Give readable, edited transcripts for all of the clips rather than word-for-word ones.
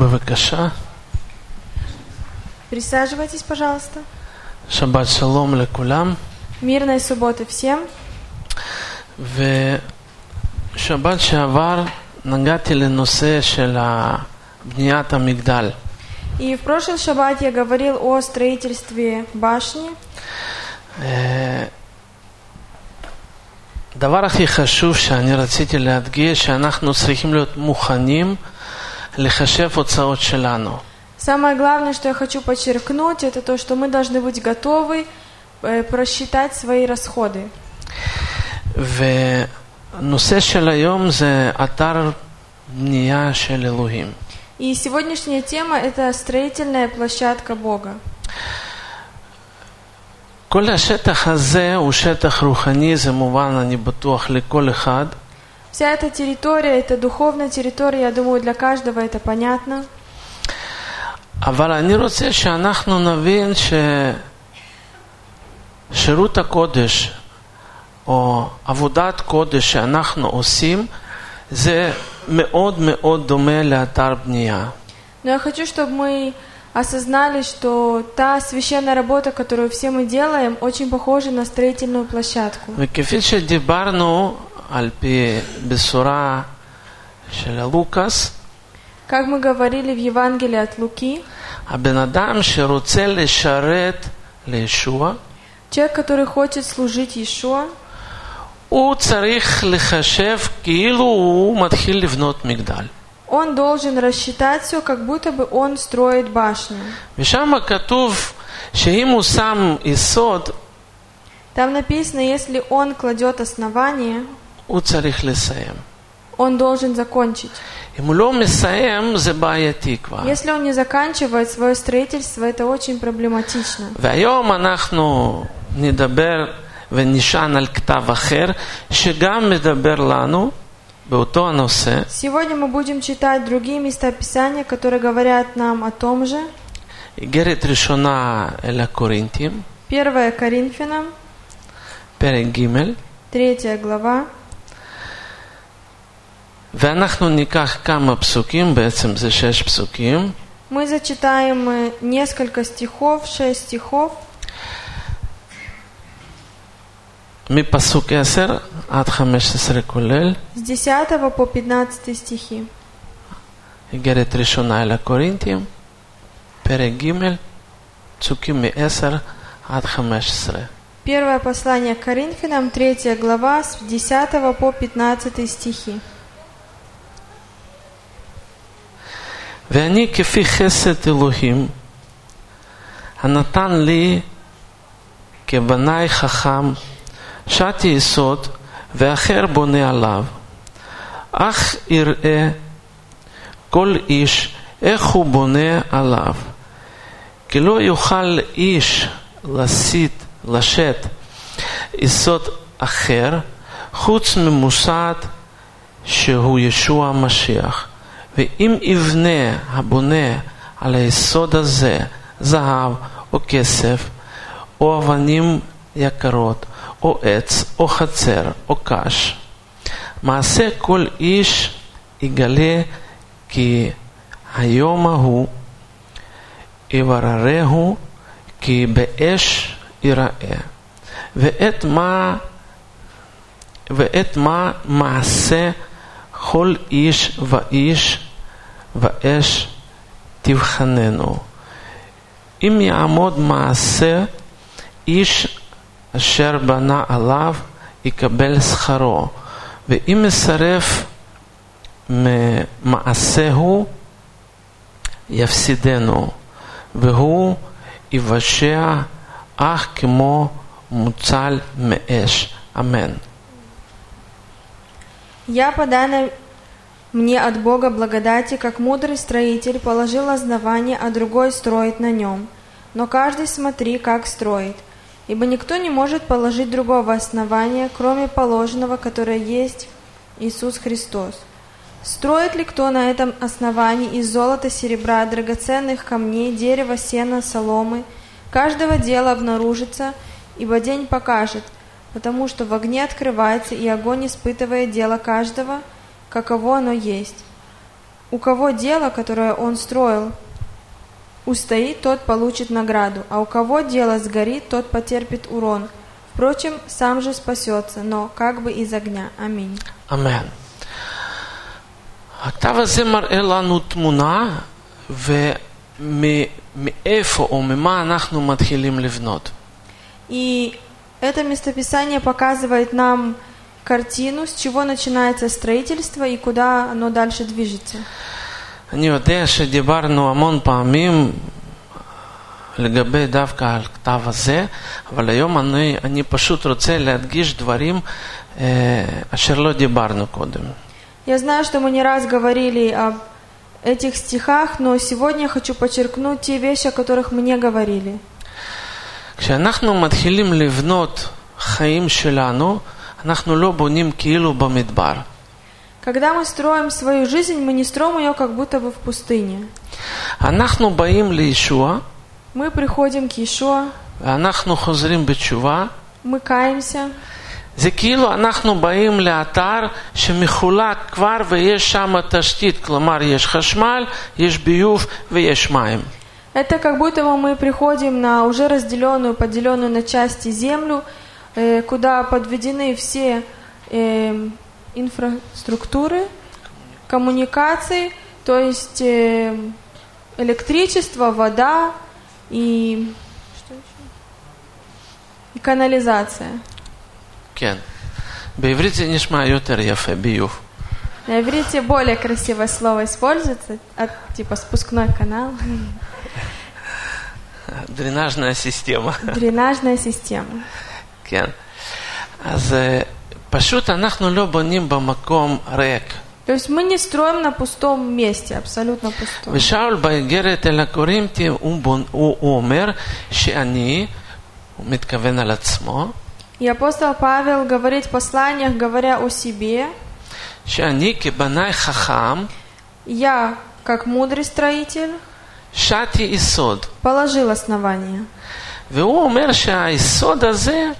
בבקשה. Присаживайтесь, пожалуйста. שבת שלום לכולם. Мирной субботы всем. ושבת שעבר נגעתי לנושא של בניית המגדל. И в прошлый шаббат я говорил о строительстве башни. הדבר הכי חשוב שאני רציתי להדגיש, שאנחנו צריכים להיות מוכנים לחשב הוצאות שלנו. Самое главное, что я хочу подчеркнуть, это то, что мы должны быть готовы просчитать свои расходы. ונושא של היום זה אתר בנייה של אלוהים. И сегодняшняя тема – это строительная площадка Бога. כל השטח הזה הוא שטח רוחני, זה מובן, אני בטוח, לכל אחד. Вся эта территория – это духовная территория, я думаю, для каждого это понятно. אבל אני רוצה שאנחנו נבין ששירות הקודש או עבודת קודש שאנחנו עושים זה מאוד מאוד דומה לאתר בנייה. Но я хочу, чтобы мы осознали, что та священная работа, которую все мы делаем, очень похожа на строительную площадку. וכפי שדיברנו על פי בשורה של לוקאס, Как мы говорили в Евангелии от Луки, הבן אדם שרוצה לשרת לישוע, человек, который хочет служить Иешуа, הוא צריך לחשב כאילו הוא מתחיל לבנות מגדל. он должен рассчитать все, как будто бы он строит башню. ושם כתוב שאם הוא שם יסוד, Там написано, если он кладет основание, הוא צריך לסיים. он должен закончить. אם הוא לא מסיים, זה בעייתי כבר. Если он не заканчивает свое строительство, это очень проблематично. והיום אנחנו נדבר ונשען על כתב אחר, שגם מדבר לנו באותו הנושא. Сегодня мы будем читать другие места Писания, которые говорят нам о том же. איגרת ראשונה אל הקורינתים, 1 Коринфянам, פרק ג', 3 глава. ואנחנו ניקח כמה פסוקים, בעצם זה 6 פסוקים. Мы зачитаем несколько стихов, 6 стихов. מפסוק 10 עד 15 כולל. С 10 по 15 стихи. איגרת ראשונה אל הקורינתים, פרק ג', פסוקים מ-10 עד 15. Первое послание к Коринфянам, 3 глава, с 10 по 15 стихи. ואני כפי חסד אלוהים הנתן לי כבנאי חכם שתי יסוד ואחר בונה עליו, אך יראה כל איש איך הוא בונה עליו, כי לא יוכל איש לשאת יסוד אחר חוץ ממוסד שהוא ישוע המשיח. ואם יבנה הבונה על היסוד הזה זהב או כסף או אבנים יקרות או עץ או חצר או קש, מעשה כל איש יגלה כי היום ההוא יבררהו כי באש ייראה, ואת מה מעשה כל איש ואיש באש תבחננו. אם יעמוד מעשה איש אשר בנה עליו יקבל שכרו, ואם ישרף מעשהו יפסידנו, והוא יבשע אך כמו מוצל מאש. אמן. Я по данной мне от Бога благодати, как мудрый строитель, положил основание, а другой строит на нем. Но каждый смотри, как строит. Ибо никто не может положить другого основания, кроме положенного, которое есть Иисус Христос. Строит ли кто на этом основании из золота, серебра, драгоценных камней, дерева, сена, соломы? Каждого дела обнаружится, ибо день покажет, потому что в огне открывается, и огонь испытывает дело каждого, каково оно есть. у кого дело, которое он строил, устоит, тот получит награду, а у кого дело сгорит, тот потерпит урон. Впрочем, сам же спасется, но как бы из огня. Аминь. אמן. הכתב הזה מראה לנו תמונה ומאיפה או ממה אנחנו מתחילים לבנות. И это местописание показывает нам картину, с чего начинается строительство и куда оно дальше движется. אני יודע שדיברנו המון פעמים לגבי דווקא על כתב הזה, אבל היום אני פשוט רוצה להדגיש דברים אשר לא דיברנו קודם. Я знаю, что мы не раз говорили об этих стихах, но сегодня я хочу подчеркнуть те вещи, о которых мы не говорили. כשאנחנו מתחילים לבנות חיים שלנו, אנחנו לא בונים כאילו במדבר. Когда мы строим свою жизнь, мы не строим ее как будто бы в пустыне. אנחנו באים לישוע, Мы приходим к Иешуа, ואנחנו חוזרים בתשובה. мы каемся. זה כאילו אנחנו באים לאתר שמחולק כבר ויש שם תשתית, כלומר יש חשמל, יש ביוב ויש מים. Это как будто бы мы приходим на уже разделенную, поделенную на части землю, куда подведены все инфраструктуры, коммуникации, то есть электричество, вода и, что еще? И канализация. כן. בעברית זה נשמע יותר יפה, ביוב. На иврите более красивое слово используется, типа спускной канал. дренажная система. Дренажная система. כן. אז פשוט אנחנו לא בונים במקום ריק. То есть мы не строим на пустом месте, абсолютно пустом. ושאול באיגרת אל הקורינתים הוא אומר שאני, הוא מתכוון על עצמו, И апостол Павел говорит в посланиях, говоря о себе, שאני כבנאי חכם, я, как мудрый строитель, שתי יסוד. положил основание. והוא אומר שהיסוד הזה,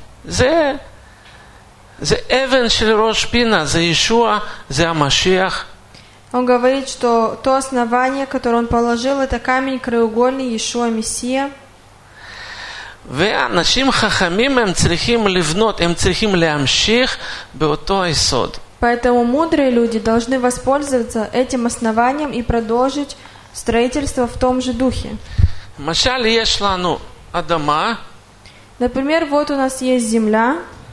זה אבן של ראש פינה, זה ישוע, זה המשיח. Он говорит, что то основание, которое он положил, это камень краеугольный, Иешуа Мессия. ואנשים חכמים הם צריכים לבנות, הם צריכים להמשיך באותו היסוד. Поэтому мудрые люди должны воспользоваться этим основанием и продолжить строительство в том же духе. למשל, יש לנו אדמה, Например, вот у нас есть земля,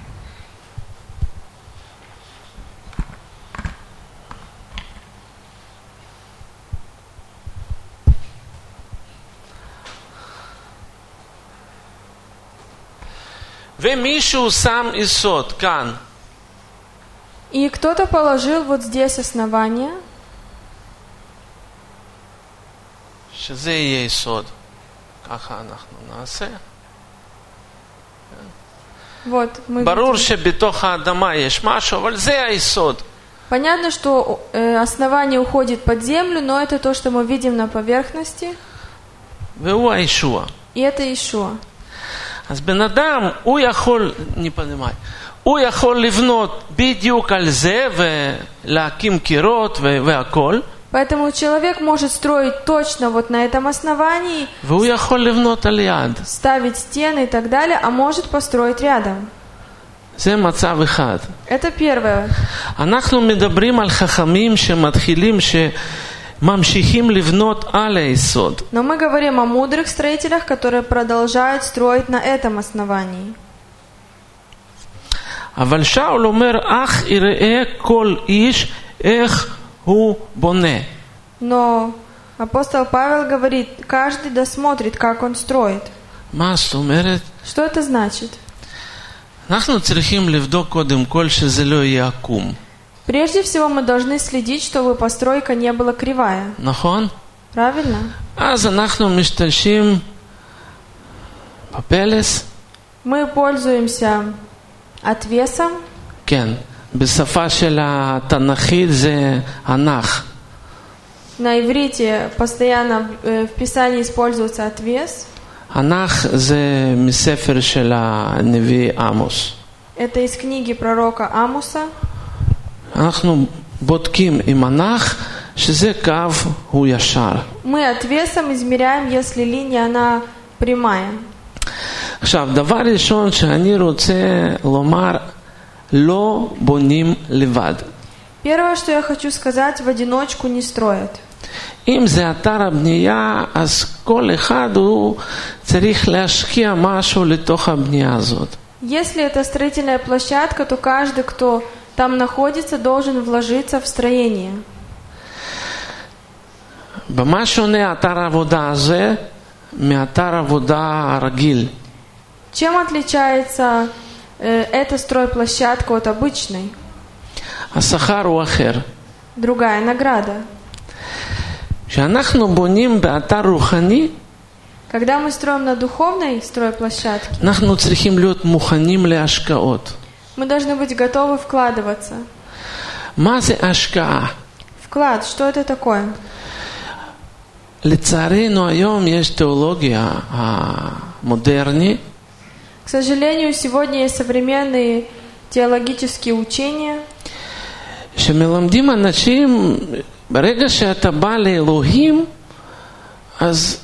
ומישהו שם יסוד כאן. и кто-то положил вот здесь основание, שזה יהיה יסוד. ככה אנחנו נעשה. вот мы ברור видим. שבתוך האדמה יש משהו, אבל זה היסוד. Понятно, что основание уходит под землю, но это то, что мы видим на поверхности, והוא הישוע. и это Иешуа. אז בן אדם, הוא יכול לבנות בדיוק על זה ולהקים קירות והכל. Поэтому человек может строить точно вот на этом основании, והוא יכול לבנות על יד. ставить стены и так далее, а может построить рядом. זה מצב אחד. Это первое. אנחנו מדברים על חכמים שמתחילים, שממשיכים לבנות על היסוד. Но мы говорим о мудрых строителях, которые продолжают строить на этом основании. אבל שאול אומר, אך יראה כל איש איך הוא בונה. Но апостол Павел говорит, каждый досмотрит, как он строит. מה זאת אומרת? Что это значит? אנחנו צריכים לבדוק קודם כל שזה לא יהיה עקום. Прежде всего мы должны следить, чтобы постройка не была кривая. נכון? Правильно? אז אנחנו משתמשים בפלס. Мы пользуемся отвесом. כן. בשפה של התנ"כית זה הנח. На иврите постоянно в Писании используется отвес. הנח זה מספר של הנביא עמוס. Это из книги пророка Амуса. אנחנו בודקים עם הנח שזה קו הוא ישר. Мы отвесом измеряем, если линия, она прямая. עכשיו, דבר ראשון שאני רוצה לומר, לא בונים לבד. Первое, что я хочу сказать, в одиночку не строят. אם זה אתר הבנייה, אז כל אחד הוא צריך להשקיע משהו לתוך הבנייה הזאת. Если это строительная площадка, то каждый, кто там находится, должен вложиться в строение. במה שונה אתר העבודה הזה מאתר עבודה הרגיל? Чем отличается эта стройплощадка от обычной? השכר הוא אחר. Другая награда. כשאנחנו בונים באתר רוחני, Когда мы строим на духовной стройплощадке, אנחנו צריכים להיות מוכנים להשקעות. мы должны быть готовы вкладываться. מה זה השקעה? Вклад, что это такое? לצערנו היום יש תיאולוגיה המודרנית, К сожалению, сегодня есть современные теологические учения, שמלמדים אנשים, ברגע שאתה בא לאלוהים, אז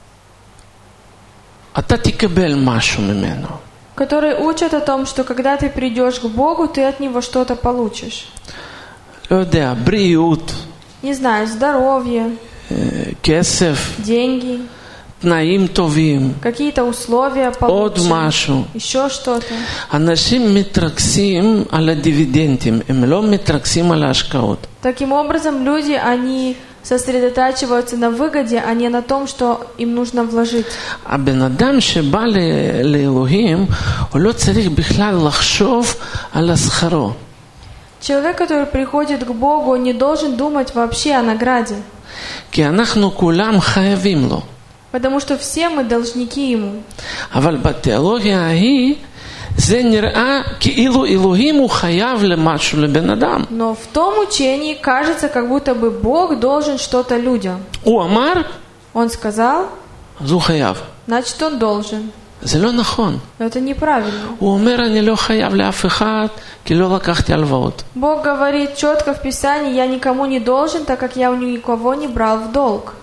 אתה תקבל משהו ממנו. которые учат о том, что когда ты придешь к Богу, ты от Него что-то получишь. לא יודע, בריאות, Не знаю, здоровье, כסף, деньги, תנאים טובים, какие-то условия עוד получше, משהו. еще что-то. אנשים מתרכזים על הדיבידנדים, הם לא מתרכזים על ההשקעות. Таким образом, люди, они сосредотачиваются на выгоде, а не на том, что им нужно вложить. הבן אדם שבא לאלוהים, הוא לא צריך בכלל לחשוב על השכרו. Человек, который приходит к Богу, он не должен думать вообще о награде, כי אנחנו כולם חייבים לו. потому что все мы должники Ему. אבל בתיאולוגיה ההיא, זה נראה כאילו אלוהים הוא חייב למשהו לבן אדם. Но в том учении кажется, как будто бы Бог должен что-то людям. הוא אמר, Он сказал, אז הוא חייב. значит, он должен. זה לא נכון. Но это неправильно. הוא אומר, אני לא חייב לאף אחד, כי לא לקחתי הלוואות. Бог говорит четко в Писании, я никому не должен, так как я у никого не брал в долг.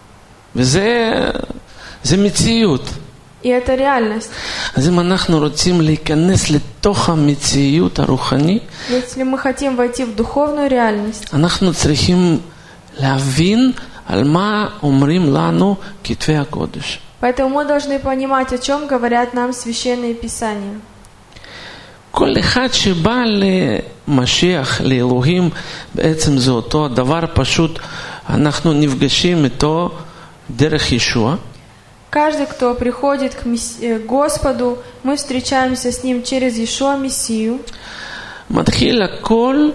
זה מציאות. И это реальность. אז אם אנחנו רוצים להיכנס לתוך המציאות הרוחנית, Если мы хотим войти в духовную реальность, אנחנו צריכים להבין על מה אומרים לנו כתבי הקודש. поэтому мы должны понимать, о чем говорят нам священные Писания. כל אחד שבא למשיח, לאלוהים, בעצם זה אותו הדבר, פשוט אנחנו נפגשים איתו דרך ישוע. Каждый, кто приходит к Господу, мы встречаемся с Ним через Иешуа Мессию. מתחיל הכל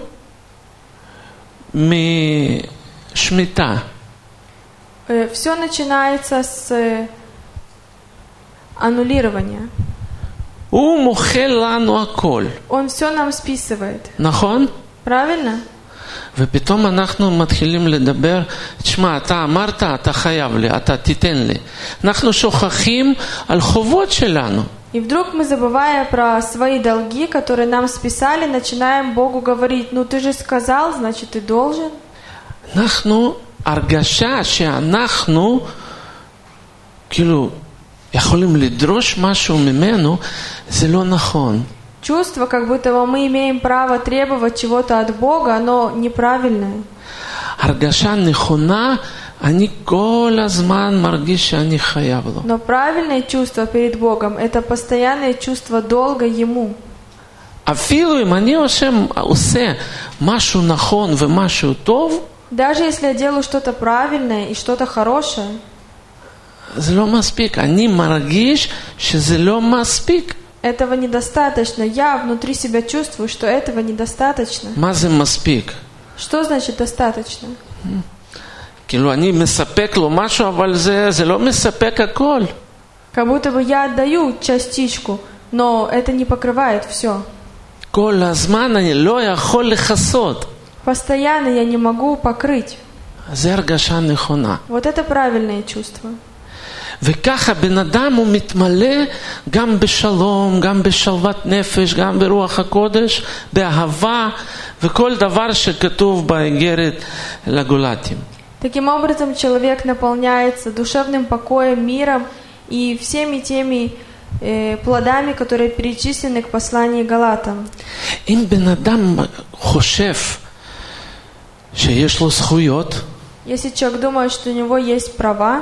משמיטה. Все начинается с аннулирования. הוא מוחל לנו הכל. Он все нам списывает. נכון? Правильно? ופתאום אנחנו מתחילים לדבר, תשמע, אתה אמרת, אתה חייב לי, אתה תיתן לי. אנחנו שוכחים על חובות שלנו. И вдруг мы, забывая про свои долги, которые нам списали, начинаем Богу говорить, ну ты же сказал, значит ты должен. אנחנו, הרגשה שאנחנו, כאילו, יכולים לדרוש משהו ממנו, זה לא נכון. Чувство, как будто мы имеем право требовать чего-то от Бога, оно неправильное. הרגשה נכונה, אני כל הזמן מרגיש שאני חייב לו. Но правильное чувство перед Богом – это постоянное чувство долга Ему. אפילו אם אני עושה משהו נכון ומשהו טוב, Даже если я делаю что-то правильное и что-то хорошее, זה לא מספיק. אני מרגיש שזה לא מספיק. этого недостаточно. Я внутри себя чувствую, что этого недостаточно. מה זה מספיק? Что значит достаточно? כאילו אני מספק לו משהו, אבל זה לא מספק הכל. Как будто бы я отдаю частичку, но это не покрывает все. כל הזמן אני לא יכול לכסות. Постоянно я не могу покрыть. זה הרגשה נכונה. Вот это правильное чувство. וככה בן אדם הוא מתמלא גם בשלום, גם בשלוות נפש, גם ברוח הקודש, באהבה, וכל דבר שכתוב באיגרת לגולתים. Таким образом, человек наполняется душевным покоем, миром и всеми теми плодами, которые перечислены к посланию Галатам. אם בן אדם חושב שיש לו זכויות, Если человек думает, что у него есть права,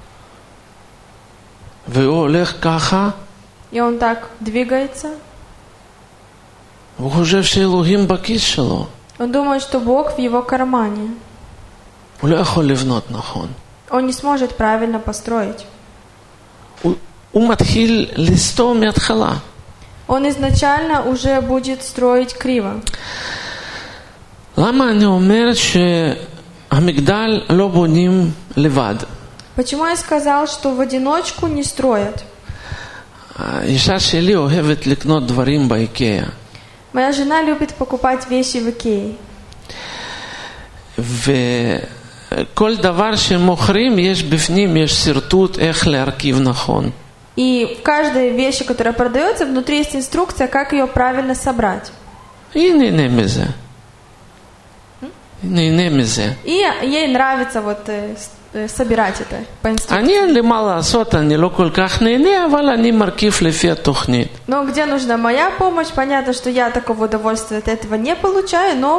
והוא הולך ככה, и он так двигается, הוא חושב שאלוהים בכיס שלו. он думает, что Бог в его кармане. הוא לא יכול לבנות נכון. Он не сможет правильно построить. הוא מתחיל לסתום מההתחלה. Он изначально уже будет строить криво. למה אני אומר שהמגדל לא בונים לבד? Почему я сказал, что в одиночку не строят? האישה שלי אוהבת לקנות דברים באיקאה. Моя жена любит покупать вещи в Икее. וכל דבר שמוכרים יש בפנים, יש שרטוט איך להרכיב נכון. И в каждой вещи, которая продается, внутри есть инструкция, как ее правильно собрать. היא נהנה מזה. נהנה מזה. И ей нравится вот собирать это по инструкции. אני אין לי מה לעשות, אני לא כל כך נהנה, אבל אני מרכיב לפי התוכנית. Но где нужна моя помощь, понятно, что я такого удовольствия от этого не получаю, но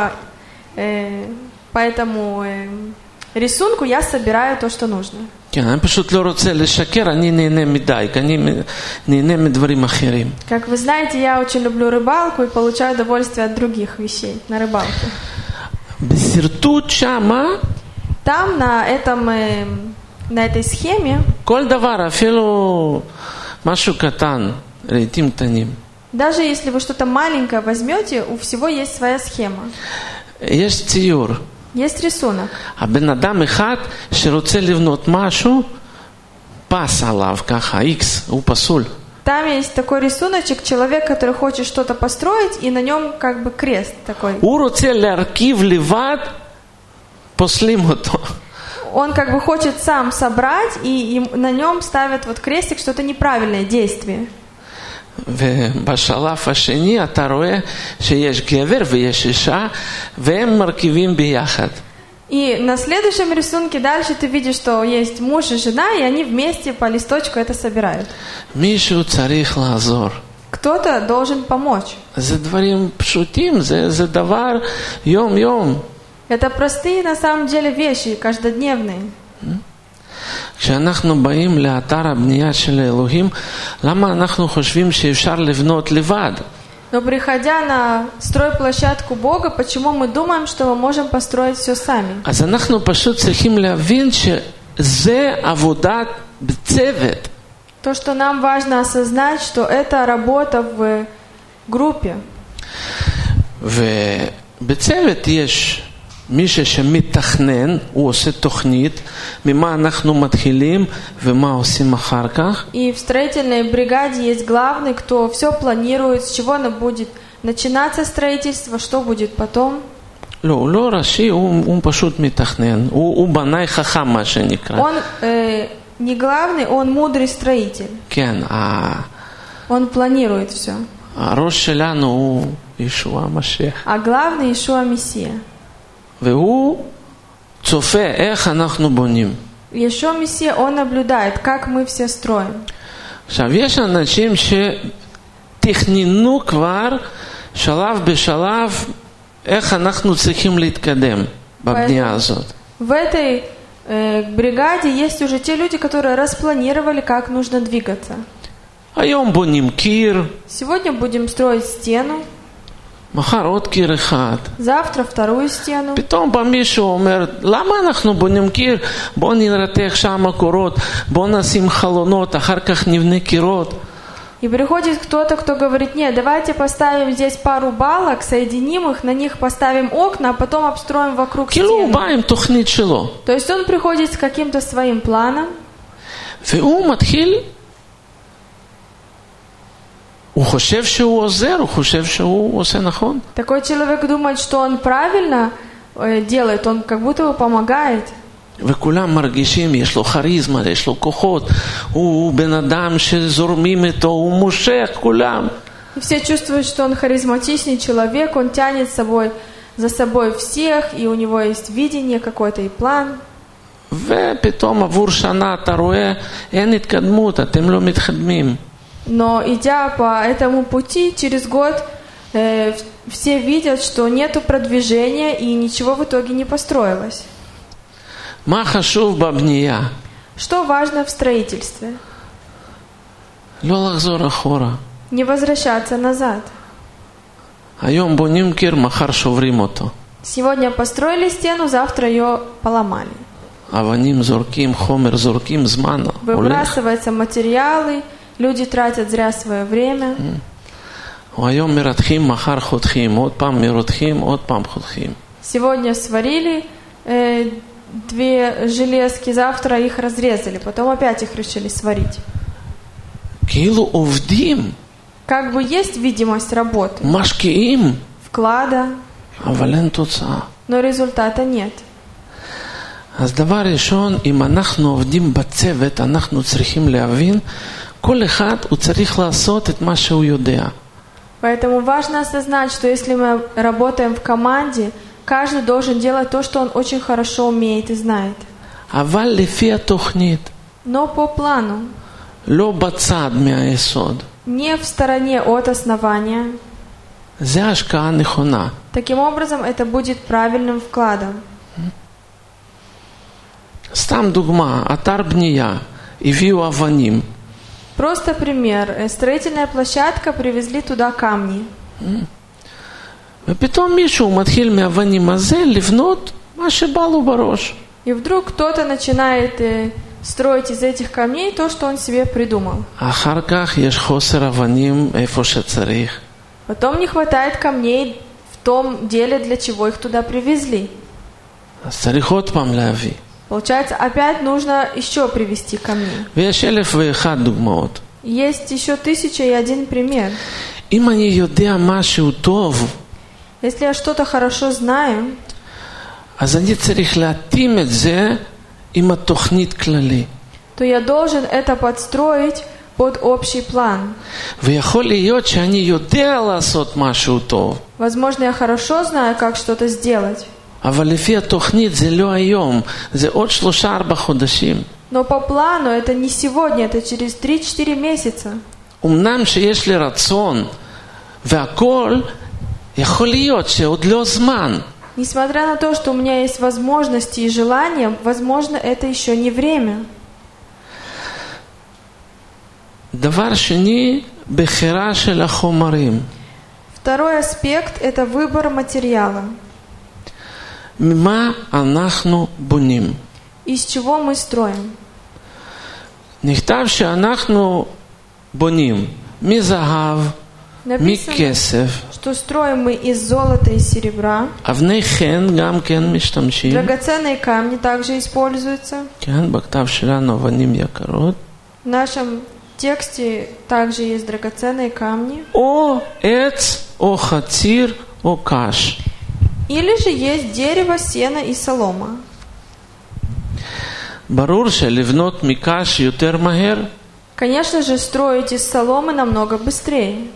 по этому рисунку я собираю то, что нужно. כן, אני פשוט לא רוצה לשקר, אני נהנה מדי, אני נהנה מדברים אחרים. Как вы знаете, я очень люблю рыбалку и получаю удовольствие от других вещей на рыбалке. בשרטוט שמה, Там на этой схеме כל דבר, אפילו משהו קטן, רהיטים קטנים. даже если вы что-то маленькое возьмете, у всего есть своя схема. יש ציור. Есть рисунок. הבן אדם אחד שרוצה לבנות משהו, פס עליו ככה, X, הוא פסול. Там есть такой рисуночек, человек, который хочет что-то построить, и на нем как бы крест такой. הוא רוצה להרכיב לבד, פוסלים אותו. Он как бы хочет сам собрать, и на нем ставят вот крестик, что это неправильное действие. ובשלב השני אתה רואה שיש גבר ויש אישה והם מרכיבים ביחד. И на следующем рисунке дальше ты видишь, что есть муж и жена, и они вместе по листочку это собирают. מישהו צריך לעזור. Кто-то должен помочь. זה דברים פשוטים, זה דבר יום-יום. Это простые на самом деле вещи, каждодневные. כשאנחנו באים לאתר הבנייה של האלוהים, למה אנחנו חושבים שאפשר לבנות לבד? Но приходя на стройплощадку Бога, почему мы думаем, что мы можем построить все сами? אז אנחנו פשוט צריכים להבין שזה עבודת בצוות. То, что нам важно осознать, что это работа в группе. ובצוות יש מישהו שמתכנן, הוא עושה תוכנית, ממה אנחנו מתחילים ומה עושים אחר כך. И в строительной бригаде есть главный, кто все планирует, с чего оно будет начинаться строительство, что будет потом. לא, הוא לא ראשי, הוא פשוט מתכנן. הוא בנאי חכם, מה שנקרא. Он не главный, он мудрый строитель. כן, Он планирует все. הראש שלנו הוא ישוע המשיח. А главный Иешуа Мессия. והוא צופה איך אנחנו בונים. Иешуа Мессия, он наблюдает, как мы все строим. עכשיו, יש אנשים שתכננו כבר שלב בשלב איך אנחנו צריכים להתקדם בבנייה הזאת. В этой бригаде есть уже те люди, которые распланировали, как нужно двигаться. היום בונים קיר, Сегодня будем строить стену, מחר עוד קיר אחד. завтра вторую стену. פתאום בא מישהו אומר, למה אנחנו בונים קיר? בוא נרתך שם קורות, בוא נשים חלונות, אחר כך נבנה קירות. И приходит кто-то, кто говорит: нет, давайте поставим здесь пару балок, соединим их, на них поставим окна, а потом обстроим вокруг כאילו הוא стены. בא עם תוכנית שלו. То есть он приходит с каким-то своим планом, והוא מתחיל, הוא חושב שהוא עוזר, הוא חושב שהוא עושה נכון. такой человек думает, что он правильно делает, он как будто бы помогает. וכולם מרגישים, יש לו כריזמה, יש לו כוחות, הוא בן אדם שזורמים איתו, הוא מושך, כולם. И все чувствуют, что он харизматичный человек, он тянет за собой всех, и у него есть видение какое-то и план. ופתאום עבור שנה אתה רואה, אין התקדמות, אתם לא מתקדמים. Но идя по этому пути, через год все видят, что нету продвижения и ничего в итоге не построилось. מה חשוב בבנייה? Что важно в строительстве? לא לחזור אחורה. Не возвращаться назад. היום בונים קיר, מחר שוברים אותו. Сегодня построили стену, завтра ее поломали. אבנים זורקים, חומר זורקים, זמן הולך. Выбрасываются материалы, люди тратят зря свое время. או היום מרתחים, מחר חותכים, עוד פעם מרתחים, עוד פעם חותכים. Сегодня сварили две железки, завтра их разрезали, потом опять их решили сварить. כאילו עובדים. Как бы есть видимость работы, משקיעים. вклада, אבל אין תוצאה. но результата нет. אז דבר ראשון, אם אנחנו עובדים בצוות, אנחנו צריכים להבין, כל אחד הוא צריך לעשות את מה שהוא יודע. Поэтому важно осознать, что если мы работаем в команде, каждый должен делать то, что он очень хорошо умеет и знает. אבל לפי התוכנית. Но по плану. לא בצד מהיסוד. Не в стороне от основания. זה השקעה נכונה. Таким образом, это будет правильным вкладом. סתם דוגמה, אתר בנייה, הביאו אבנים. Просто пример. Строительная площадка, привезли туда камни. ופתאום מישהו מתחיל מהאבנים הזה לבנות מה שבא לו בראש. И вдруг кто-то начинает строить из этих камней то, что он себе придумал. אחר כך יש חוסר אבנים איפה שצריך. Потом не хватает камней в том деле, для чего их туда привезли. אז צריך עוד פעם להביא. Получается, опять нужно еще привезти камни. ויש 1001 דוגמאות. Есть еще 1001 пример. אם אני יודע משהו טוב, Если я что-то хорошо знаю, אז אני צריך להתאים את זה עם התוכנית כללי. то я должен это подстроить под общий план. ויכול להיות שאני יודע לעשות משהו טוב. Возможно, я хорошо знаю, как что-то сделать. אבל לפי התוכנית זה לא היום, זה עוד 3-4 חודשים. Но по плану это не сегодня, это через 3-4 месяца. אמנם שיש לי רצון והכל, יכול להיות שעוד לא זמן. Несмотря на то, что у меня есть возможности и желания, возможно, это еще не время. דבר שני, בחירה של החומרים. Второй аспект – это выбор материала. ממה אנחנו בונים? Из чего мы строим? נכתב שאנחנו בונים מזהב, מכסף, что stроим мы из золота и серебра. אבני חן גם כן משתמשים. Драгоценные камни также используются. כן, בכתב שלנו אבנים יקרות. В нашем тексте также есть драгоценные камни. או עץ, או חציר, או קש. Или же есть дерево, сено и солома. ברור שלבנות מקש יותר מהר. Конечно же, строить из соломы намного быстрее.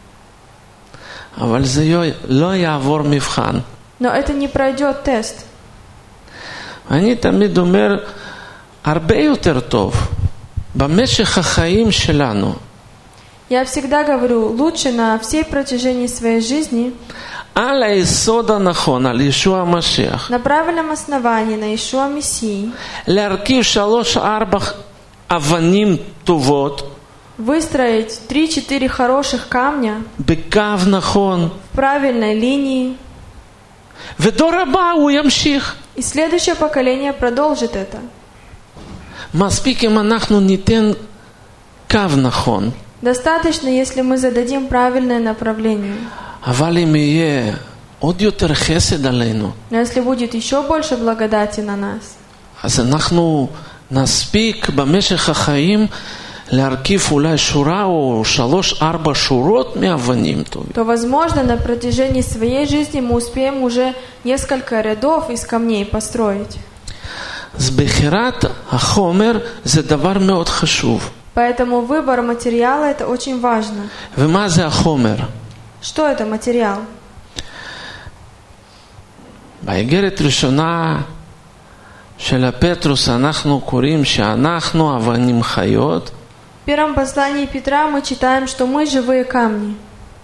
אבל זה לא יעבור מבחן. Но это не пройдет тест. אני תמיד אומר, הרבה יותר טוב, במשך החיים שלנו. Я всегда говорю, лучше на всей протяжении своей жизни, על היסוד הנכון, על ישוע המשיח, на правильном основании, на Иешуа Мессии, להרכיב 3-4 אבנים טובות, выстроить 3-4 хороших камня בקו נכון, в правильной линии, ודור הבא הוא ימשיך. и следующее поколение продолжит это. מספיק אם אנחנו ניתן קו נכון. Достаточно, если мы зададим правильное направление. אבל אם יהיה עוד יותר חסד עלינו, Но если будет еще больше благодати на нас, אז אנחנו נספיק במשך החיים להרכיב אולי שורה או 3-4 שורות מאבנים טובים. то, возможно, на протяжении своей жизни мы успеем уже несколько рядов из камней построить. אז בחירת החומר זה דבר מאוד חשוב. Поэтому выбор материала это очень важно. ומה זה החומר? Что это материал? באיגרת ראשונה של הפטרוס אנחנו קוראים שאנחנו אבנים חיות. В первом послании Петра мы читаем, что мы живые камни.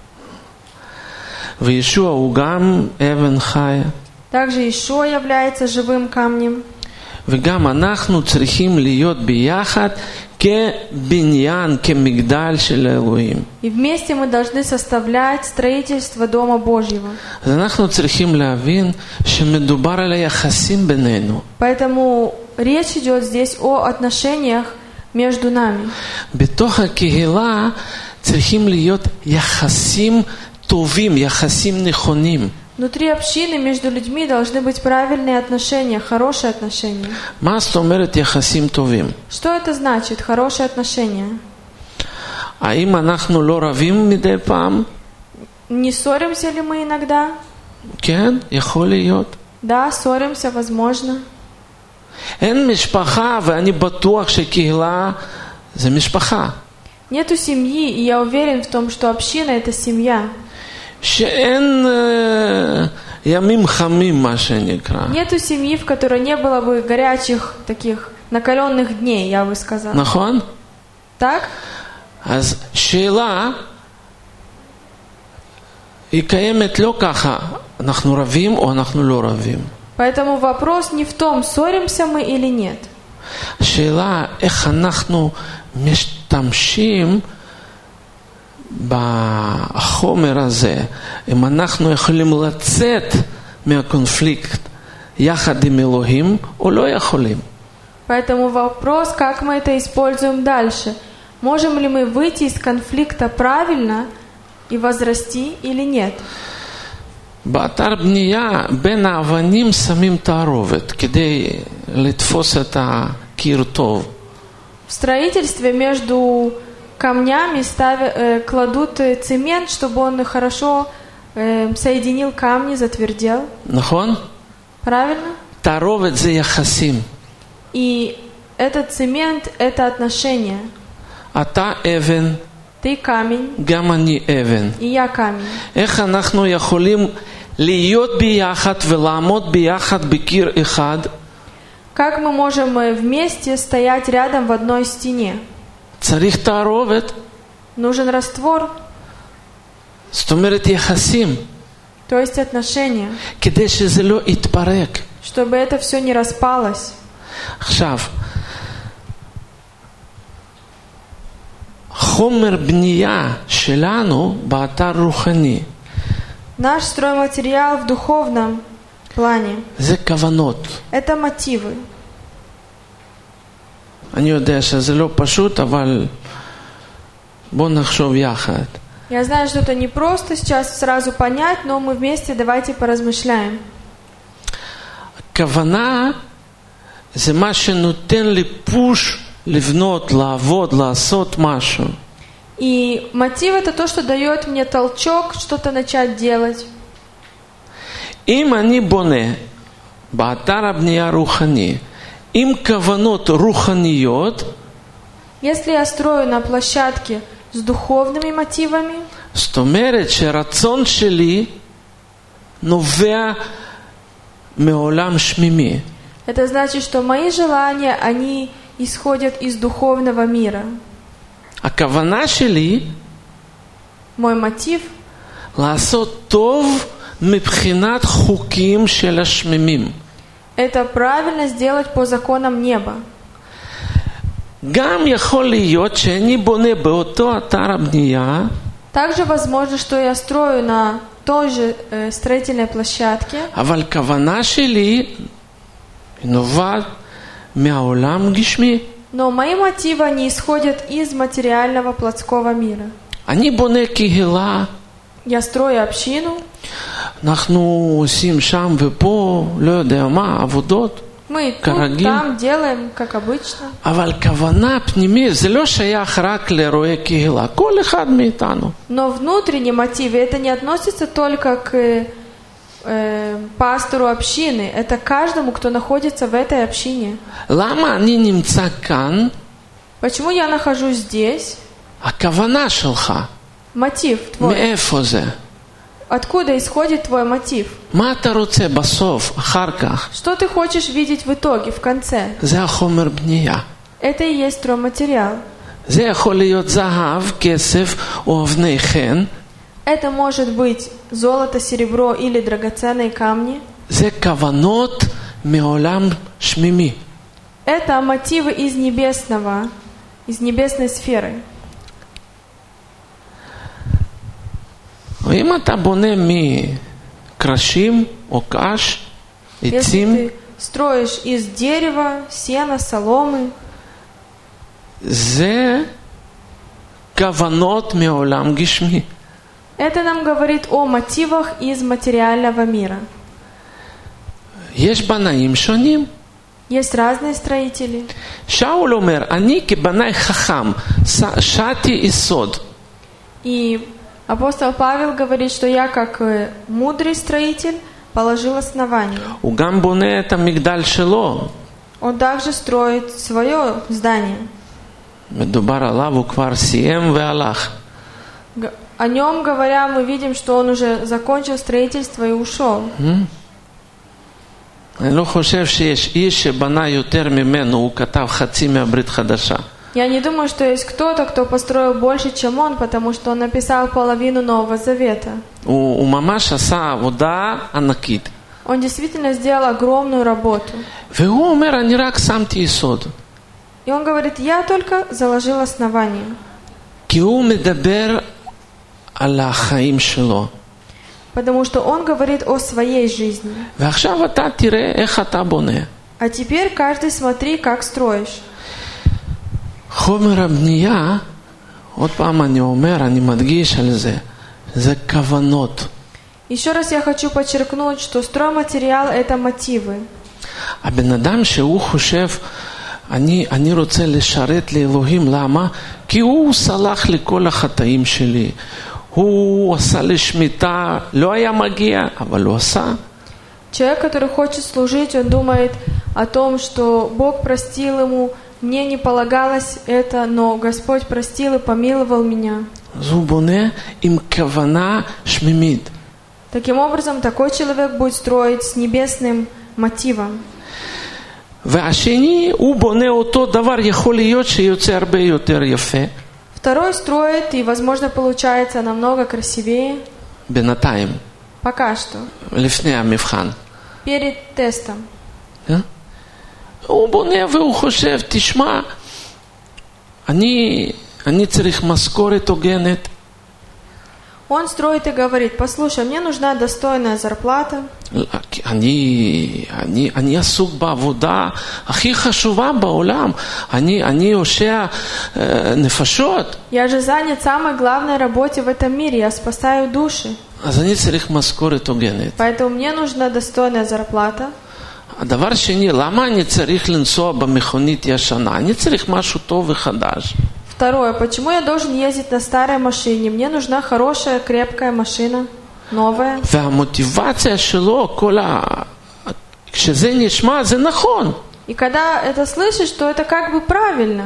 וישוע הוא גם אבן חיה. Также Ишуа является живым камнем. וגם אנחנו צריכים להיות ביחד כבניין, כמגדל של אלוהים. И вместе мы должны составлять строительство Дома Божьего. אז אנחנו צריכים להבין שמדובר על היחסים בינינו. Поэтому речь идет здесь о отношениях между нами. בתוך הקהילה צריכים להיות יחסים טובים, יחסים נכונים. Внутри общины между людьми должны быть правильные отношения, хорошие отношения. מה זאת אומרת יחסים טובים? Что это значит, хорошие отношения? האם אנחנו לא רבים מדי פעם? Не ссоримся ли мы иногда? כן, יכול להיות. Да, ссоримся, возможно. אין משפחה, ואני בטוח שקהילה זה משפחה. Нету семьи, и я уверен в том, что община – это семья. שאין ימים חמים, מה שנקרא. Нету семьи, в которой не было бы горячих, таких накаленных дней, я бы сказала. נכון? Так? אז שאלה, היא קיימת לא ככה, אנחנו רבים או אנחנו לא רבים. Поэтому вопрос не в том, ссоримся мы или нет. השאלה, איך אנחנו משתמשים בחומר הזה, אם אנחנו יכולים לצאת מהקונפליקט יחד עם אלוהים, או לא יכולים. Поэтому вопрос, как мы это используем дальше. Можем ли мы выйти из конфликта правильно и возрасти или нет? באתר בנייה בין האבנים שמים תערובת כדי לתפוס את הקיר טוב. В строительстве между камнями кладут цемент, чтобы он хорошо соединил камни, затвердел. נכון? Правильно? תערובת זה יחסים. И этот цемент – это отношения. אתה אבן, Ты камень, גם אני אבן. и я камень. איך אנחנו יכולים להיות ביחד ולעמוד ביחד בקיר אחד? Как мы можем вместе стоять рядом в одной стене? צריך תערובת. Нужен раствор, זאת אומרת יחסים. то есть отношения, כדי שזה לא יתפרק. чтобы это все не распалось. עכשיו, חומר בנייה שלנו באתר רוחני. Наш стройматериал в духовном плане זה כוונות. – это мотивы. אני יודע שזה לא פשוט, אבל בוא נחשוב יחד. Я знаю, что это не просто сейчас сразу понять, но мы вместе давайте поразмышляем. כוונה זה מה שנותן לי פוש לבנות, לעבוד, לעשות משהו. И мотив – это то, что дает мне толчок что-то начать делать. אם אני בונה באתר הבנייה רוחני עם כוונות רוחניות, Если я строю на площадке с духовными мотивами, זאת אומרת שרצון שלי נובע מעולם שמימי. это значит, что мои желания, они исходят из духовного мира. הכוונה שלי Мой мотив לעשות טוב מבחינת חוקים של השמימים. – это правильно сделать по законам неба. גם יכול להיות שאני בונה באותו אתר הבנייה, Также возможно, что я строю на той же строительной площадке, אבל כוונה שלי נובעת מהעולם גשמי. но мои мотивы, они исходят из материального плотского мира. אני בונה קהילה, Я строю общину, אנחנו עושים שם ופה, לא יודע מה, עבודות. мы тут, כרגיל. там делаем, как обычно. אבל כוונה פנימית, זה לא שייך רק לאירועי קהילה, כל אחד מאיתנו. Но внутренние мотивы, это не относится только к пастору общины, это каждому, кто находится в этой общине. למה אני נמצא כאן? Почему я нахожусь здесь? הכוונה שלך, Мотив твой. מאיפה זה? Откуда исходит твой мотив? מה אתה רוצה בסוף, אחר כך? Что ты хочешь видеть в итоге, в конце? זה החומר בנייה. Это и есть стройматериал. זה יכול להיות זהב, כסף או אבני חן. Это может быть золото, серебро или драгоценные камни. זה כוונות מעולם שמימי. Это мотивы из небесного, из небесной сферы. אם אתה בונה מקרשים או קש, Если עצים, ты строишь из дерева, сена, соломы, זה כוונות מעולם גשמי. это нам говорит о мотивах из материального мира. יש בנאים שונים. Есть разные строители. שאול אומר, אני כבנאי חכם, שתי יסוד. И апостол Павел говорит, что я, как мудрый строитель, положил основание. הוא גם בונה את המגדל שלו. Он также строит свое здание. מדובר עליו, הוא כבר סיים והלך. О нем говоря, мы видим, что он уже закончил строительство и ушел. אני לא חושב שיש איש שבנה יותר ממנו, הוא כתב חצי מהברית חדשה. Я не думаю, что есть кто-то, кто построил больше, чем он, потому что он написал половину Нового Завета. הוא ממש עשה עבודה ענקית. Он действительно сделал огромную работу. והוא אומר, אני רק שמתי יסוד. И он говорит, я только заложил основание. כי הוא מדבר על החיים שלו. Потому что он говорит о своей жизни. ועכשיו אתה תראה איך אתה בונה. А теперь каждый смотри, как строишь. חומר הבנייה, עוד פעם אני אומר, אני מדגיש על זה, זה כוונות. Еще раз я хочу подчеркнуть, что стройматериал – это мотивы. הבן אדם שהוא חושב, אני רוצה לשרת לאלוהים, למה? כי הוא סלח לי כל החטאים שלי. הוא עשה לי שמיטה, לא היה מגיע, אבל הוא עשה. Человек, который хочет служить, он думает о том, что Бог простил ему, мне не полагалось это, но Господь простил и помиловал меня. אז הוא בונה עם כוונה שמימית. Таким образом, такой человек будет строить с небесным мотивом. והשני, הוא בונה אותו דבר, יכול להיות שיוצא הרבה יותר יפה. Второй строит, и, возможно, получается намного красивее. בינתיים. Пока что. לפני המבחן. Перед тестом. הוא בונה והוא חושב, תשמע, אני צריך משכורת הוגנת. Он строит и говорит, послушай, мне нужна достойная зарплата. אני עסוק בעבודה הכי חשובה בעולם. אני הושע נפשות. Я же занят самой главной работе в этом мире, я спасаю души. אז אני צריך משכורת הוגנת. Поэтому мне нужна достойная зарплата. הדבר שני, למה אני צריך לנסוע במכונית ישנה? אני צריך משהו טוב וחדש. Второе, почему я должен ездить на старой машине? Мне нужна хорошая, крепкая машина, новая. והמוטיבציה שלו, כשזה נשמע, זה נכון. И когда это слышишь, то это как бы правильно.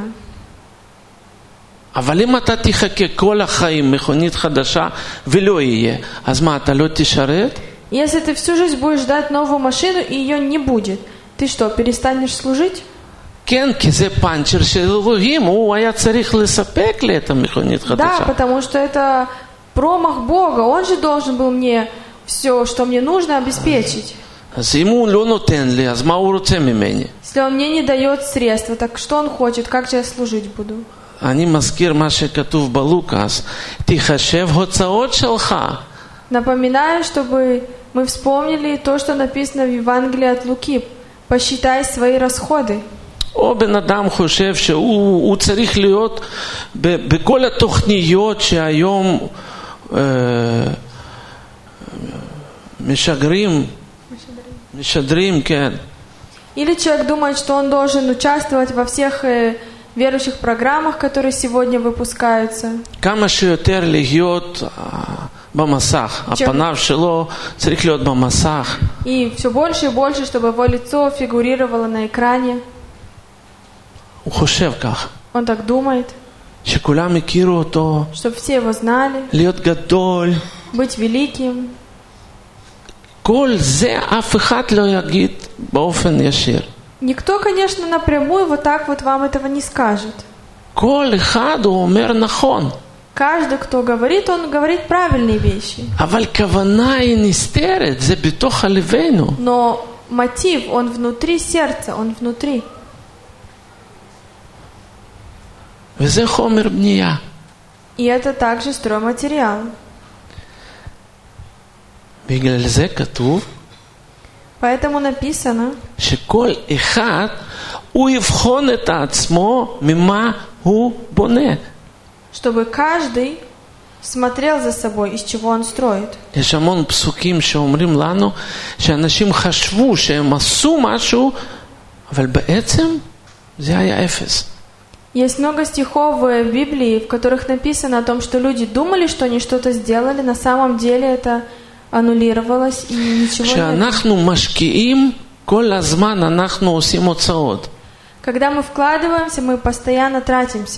אבל אם אתה תחכה כל החיים מכונית חדשה ולא יהיה, אז מה, אתה לא תשרת? Если ты всю жизнь будешь ждать новую машину и ее не будет, ты что, перестанешь служить? כן, כי זה פאנצ'ר של אלוהים, הוא היה צריך לספק לי את המכונית חדשה. Да, потому что это промах Бога, Он же должен был мне все, что мне нужно, обеспечить. אז אם הוא לא נותן לי, אז מה הוא רוצה ממני? Если Он мне не дает средства, так что Он хочет, как же я служить буду? אני מזכיר מה שכתוב בלוקאס, תחשב הוצאות שלך. Напоминаю, чтобы мы вспомнили то, что написано в Евангелии от Луки. Посчитай свои расходы. או בן אדם חושב שהוא צריך להיות בכל התוכניות שהיום משדרים, כן. Или человек думает, что он должен участвовать во всех верующих программах, которые сегодня выпускаются. כמה שיותר להיות במסך. הפניו שלו צריך להיות במסך. И все больше и больше, чтобы его лицо фигурировало на экране. הוא חושב כך. Он так думает, שכולם הכירו אותו, чтобы все его знали, להיות גדול. быть великим. כל זה אף אחד לא יגיד באופן ישיר. Никто, конечно, напрямую вот так вот вам этого не скажет. כל אחד הוא אומר נכון. Каждый, кто говорит, он говорит правильные вещи. אבל כוונה היא נסתרת, זה בתוך הלבנו. Но мотив, он внутри сердца, он внутри. וזה חומר בנייה. И это также стройматериал. בגלל זה כתוב Поэтому написано, שכל אחד הוא יבחון את עצמו ממה הוא בונה. чтобы каждый смотрел за собой, из чего он строит. יש המון פסוקים שאומרים לנו שאנשים חשבו שהם עשו משהו, אבל בעצם זה היה אפס. Есть много стихов в Библии, в которых написано о том, что люди думали, что они что-то сделали, на самом деле это аннулировалось и ничего нет. כשאנחנו משקיעים, כל הזמן אנחנו עושים הוצאות. Когда мы вкладываемся, мы постоянно тратимся.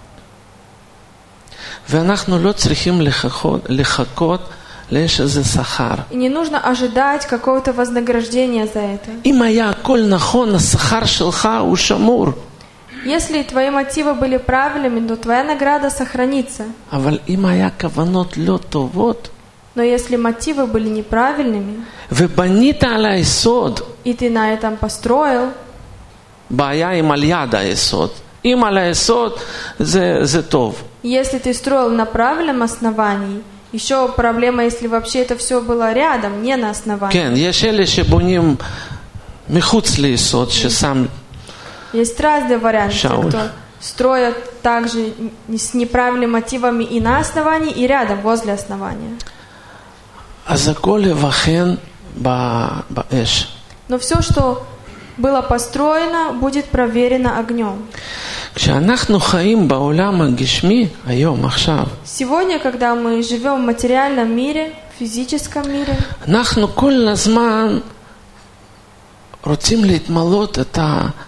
ואנחנו לא צריכים לחכות לאיש איזה שכר. И не нужно ожидать какого-то вознаграждения за это. אם היה הכל נכון, השכר שלך הוא שמור. Если твои мотивы были правильными, то твоя награда сохранится. אבל אם היה כוונות לא טובות, Но если мотивы были неправильными, ובנית על היסוד, и ты на этом построил, בעיה עם על יד היסוד. אם על היסוד, זה טוב. если ты строил на правильном основании, еще проблема, если вообще это все было рядом, не на основании. כן, יש אלה שבונים מחוץ ליסוד, ששם Есть разные варианты, Шауль. кто строят также с неправильными мотивами и на основании, и рядом, возле основания. אז הכל לבחן באש. Но все, что было построено, будет проверено огнем. כשאנחנו חיים בעולם הגשמי, היום, עכשיו, Сегодня, когда мы живем в материальном мире, в физическом мире, אנחנו כל הזמן רוצים להתמלות את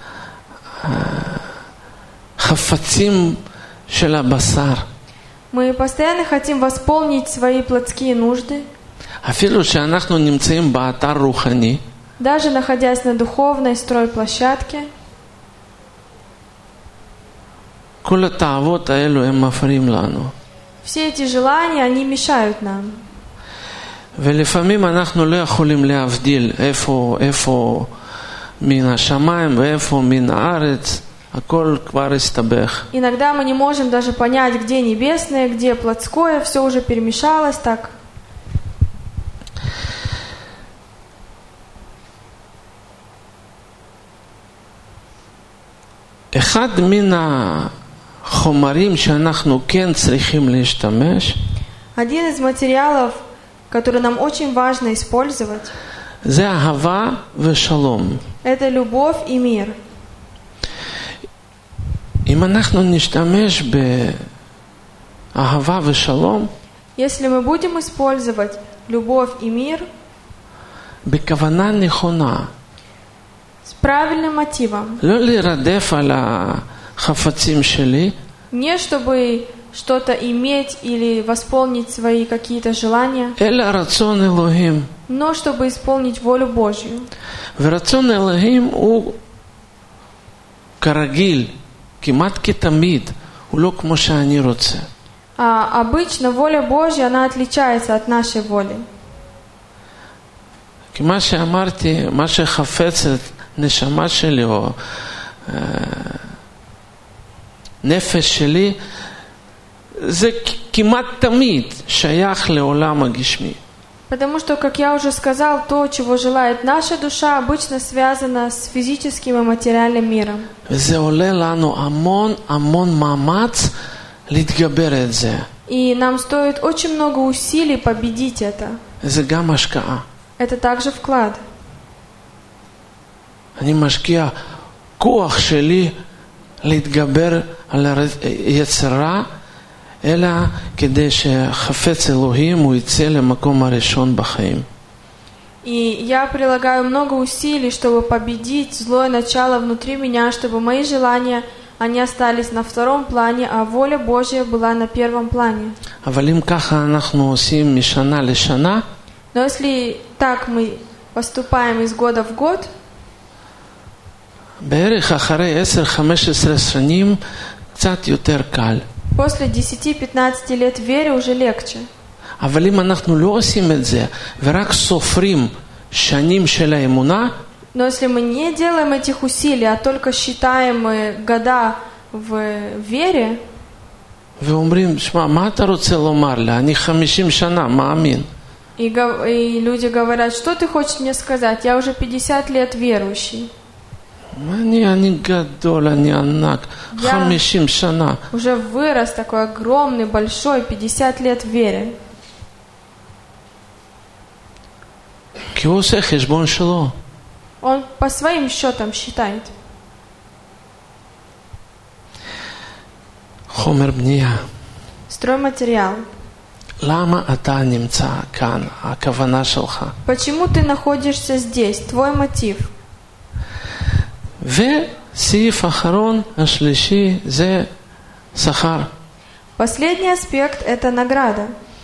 החפצים של הבשר. мы постоянно хотим восполнить свои плотские нужды, אפילו שאנחנו נמצאים באתר רוחני, даже находясь на духовной стройплощадке. כל התאוות האלו הם מפריעים לנו. Все эти желания, они мешают нам. ולפעמים אנחנו לא יכולים להבדיל איפה מן השמיים ואיפה מן הארץ, הכל כבר הסתבך. Иногда мы не можем даже понять, где небесное, где плотское, все уже перемешалось так. אחד מן החומרים שאנחנו כן צריכים להשתמש, Один из материалов, который нам очень важно использовать, זה אהבה ושלום. это любовь и мир. אם אנחנו נשתמש באהבה ושלום, Если мы будем использовать любовь и мир בכוונה נכונה, с правильным мотивом, לא להירדף על החפצים שלי, не чтобы что-то иметь или восполнить свои какие-то желания, אלא רצון אלוהים. но чтобы исполнить волю Божью. ורצון אלוהים הוא כרגיל, כמעט כתמיד, הוא לא כמו שאני רוצה. А обычно воля Божья, она отличается от нашей воли. כי מה שאמרתי, מה שחפצת נשמה שלי או נפש שלי, זה כמעט תמיד שייך לעולם הגשמי. Потому что, как я уже сказал, то, чего желает наша душа, обычно связано с физическим и материальным миром. וזה עולה לנו המון המון מאמץ להתגבר את זה. И нам стоит очень много усилий победить это. זה גם השקעה. Это также вклад. אני משקיע כוח שלי להתגבר על היצרה, אלא כדי שחפץ אלוהים הוא יצא למקום הראשון בחיים. И я прилагаю много усилий, чтобы победить злое начало внутри меня, чтобы мои желания, они остались на втором плане, а воля Божья была на первом плане. אבל אם ככה אנחנו עושים משנה לשנה, Но если так мы поступаем из года в год, בערך אחרי 10-15 שנים קצת יותר קל. после 10-15 лет вере уже легче. אבל אם אנחנו לא עושים את זה ורק סופרים שנים של האמונה, Но если мы не делаем этих усилий, а только считаем года в вере, ואומרים, שמע, מה אתה רוצה לומר לי? אני 50 שנה מאמין. и люди говорят, что ты хочешь мне сказать? Я уже 50 лет верующий. אני גדול, אני ענק, 50 שנה. Уже вырос такой огромный, большой, 50 лет в вере. כי הוא עושה חשבון שלו. Он по своим счетам считает. חומר בנייה. Стройматериал. למה אתה נמצא כאן? הכוונה שלך. Почему ты находишься здесь? Твой мотив. וסעיף אחרון, השלישי, זה שכר. Последний аспект – это награда.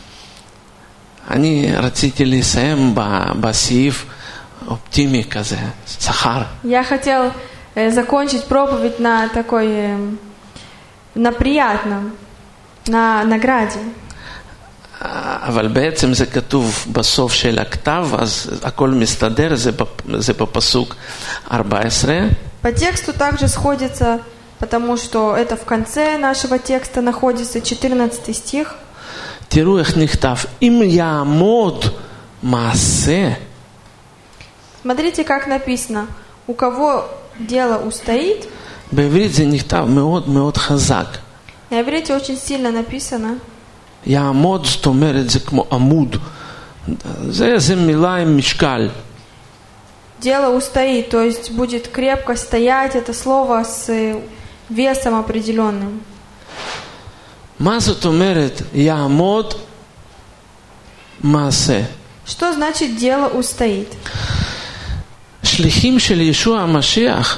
אני רציתי לסיים בסעיף אופטימי כזה, שכר. Я хотел закончить проповедь на такой, на приятном, на награде. אבל בעצם זה כתוב בסוף של הכתב, אז הכל מסתדר, זה בפסוק 14. По тексту также сходится, потому что это в конце нашего текста находится 14 стих. תראו איך נכתב, אם יעמוד מעשה. Смотрите, как написано, у кого дело устоит. בעברית זה נכתב מאוד מאוד חזק. На иврите очень сильно написано. יעמוד, זאת אומרת, זה כמו עמוד. זה מילה עם משקל. Дело устоит, то есть будет крепко стоять, это слово с весом определенным. מה זאת אומרת, יעמוד מעשה? Что значит дело устоит? שליחים של ישוע המשיח,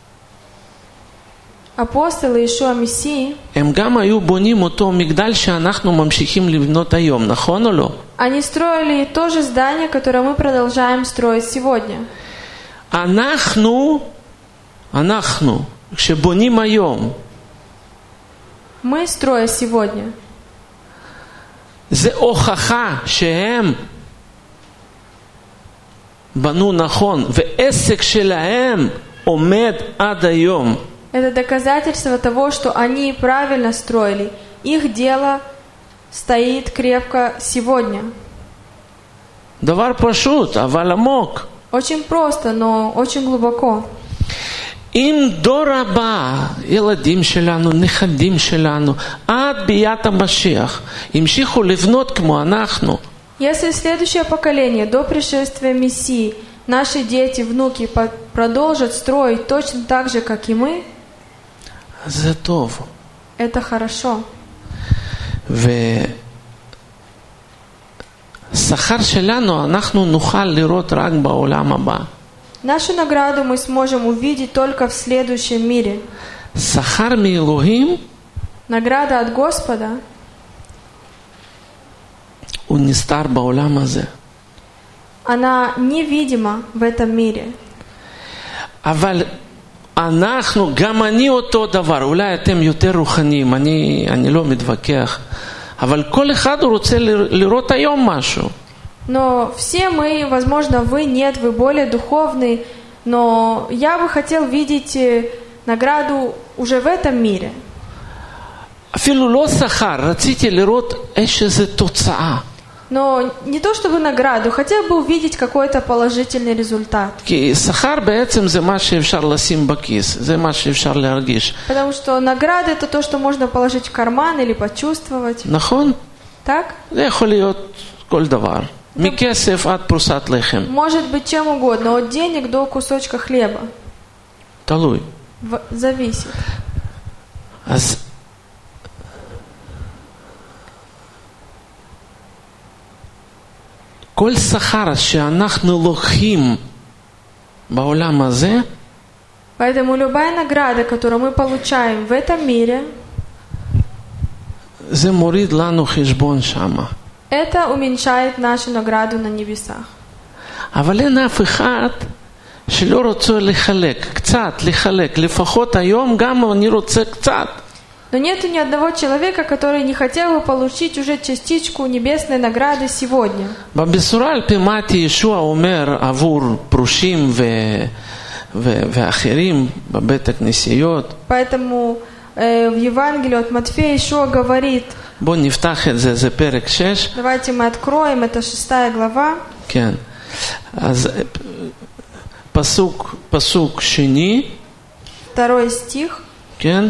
Апостолы Иешуа Мессии, הם גם היו בונים אותו מגדל שאנחנו ממשיכים לבנות היום, נכון או לא? они строили то же здание, которое мы продолжаем строить сегодня. אנחנו, כשבונים היום, Мы, строя сегодня, זה הוכחה שהם בנו נכון, ועסק שלהם עומד עד היום. это доказательство того, что они правильно строили. Их дело стоит крепко сегодня. דבר פשוט, אבל עמוק. Очень просто, но очень глубоко. אם דור הבא, ילדים שלנו, נכדים שלנו, עד ביאת המשיח, המשיכו לבנות כמו אנחנו, Если следующее поколение до пришествия Мессии, наши дети, внуки продолжат строить точно так же, как и мы, זה טוב. это хорошо. ושכר שלנו אנחנו נוכל לראות רק בעולם הבא. Нашу награду мы сможем увидеть только в следующем мире. שכר מאלוהים Награда от Господа, הוא נסתר בעולם הזה. она невидима в этом мире. אבל אנחנו, גם אני אותו דבר, אולי אתם יותר רוחניים, אני לא מתווכח, אבל כל אחד רוצה לראות היום משהו. Но все мы, возможно, вы нет, вы более духовны, но я бы хотел видеть награду уже в этом мире. אפילו לא שכר, רציתי לראות איזו תוצאה. Но не то чтобы награду, хотел бы увидеть какой-то положительный результат. כי שכר בעצם זה מה שאפשר לשים בכיס, זה מה שאפשר להרגיש. Потому что награда это то, что можно положить в карман или почувствовать. נכון? Так? זה יכול להיות כל דבר. מכסף עד פרוסת לחם. Может быть чем угодно, от денег до кусочка хлеба. תלוי. Зависит. אז כל שכר שאנחנו לוקחים בעולם הזה, Поэтому любая награда, которую мы получаем в этом мире, זה מוריד לנו חשבון שמה. это уменьшает нашу награду на небесах. אבל אין אף אחד שלא רוצה לחלק, קצת לחלק, לפחות היום גם אני רוצה קצת. Но нет ни одного человека, который не хотел бы получить уже частичку небесной награды сегодня. בבשורה על פי מתי ישוע אומר עבור פרושים ואחרים בבית הכנסיות. Поэтому в Евангелии от Матфея Ишуа говорит, בואו נפתח את זה, זה פרק 6. давайте мы откроем, это 6 глава. כן. אז פסוק שני. 2 стих. כן.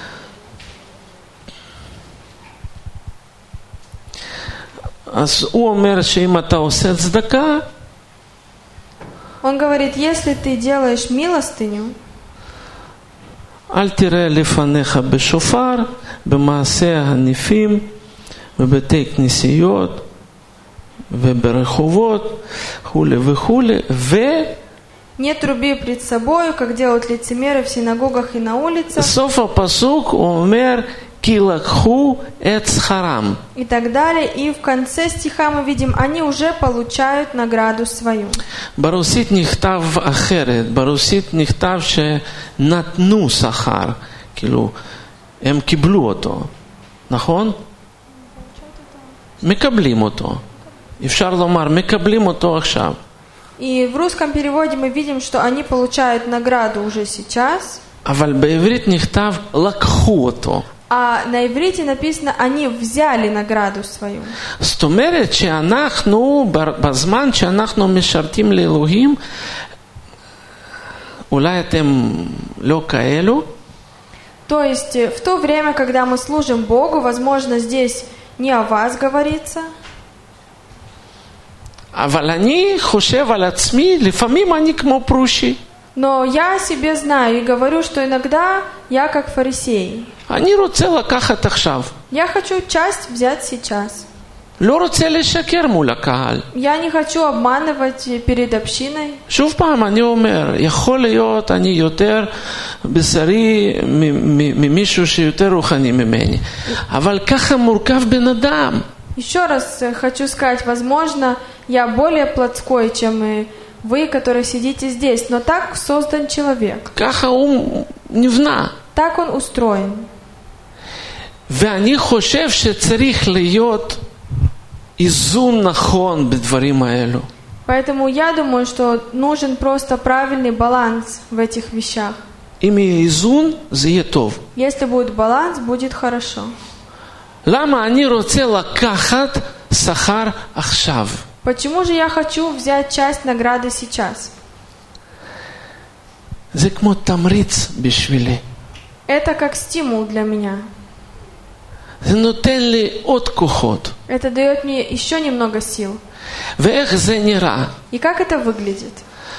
אז הוא אומר שאם אתה עושה צדקה, Он говорит, если ты делаешь милостыню, אל תראה לפניך בשופר, במעשה הניפים, בבתי כנסיות וברחובות, וכו' וכו', не труби пред собою, как делают лицемеры в синагогах и на улицах. בסוף הפסוק הוא אומר, כי לקחו את שכרם. И так далее. И в конце стиха мы видим, они уже получают награду свою. ברוסית נכתב אחרת, ברוסית נכתב שנתנו שכר, כאילו, הם קיבלו אותו, נכון? מקבלים אותו. אפשר לומר, מקבלים אותו עכשיו. И в русском переводе мы видим, что они получают награду уже сейчас. אבל בעברית נכתב, לקחו אותו. А на иврите написано, они взяли награду свою. זאת אומרת שאנחנו, בזמן שאנחנו משרתים לאלוהים, אולי אתם לא כאלו, То есть в то время, когда мы служим Богу, возможно, здесь не о вас говорится, אבל אני חושב על עצמי, לפעמים אני כמו פרושי. но я себе знаю и говорю, что иногда я как фарисей. אני רוצה לקחת עכשיו. Я хочу часть взять сейчас. לא רוצה לשקר מול הקהל. Я не хочу обманывать перед общиной. שוב פעם אני אומר, יכול להיות אני יותר בשרי ממישהו שיותר רוחני ממני. אבל ככה מורכב בן אדם. Еще раз хочу сказать, возможно, я более плотской, чем вы, которые сидите здесь, но так создан человек. ככה הוא נבנה. Так он устроен. ואני חושב שצריך להיות איזון נכון בדברים האלו. Поэтому я думаю, что нужен просто правильный баланс в этих вещах. אם יהיה איזון, זה יהיה טוב. Если будет баланс, будет хорошо. למה אני רוצה לקחת שכר עכשיו? Почему же я хочу взять часть награды сейчас? זה כמו תמריץ בשבילי. Это как стимул для меня. זה נותן לי עוד כוחות. Это дает мне еще немного сил. ואיך זה נראה? И как это выглядит?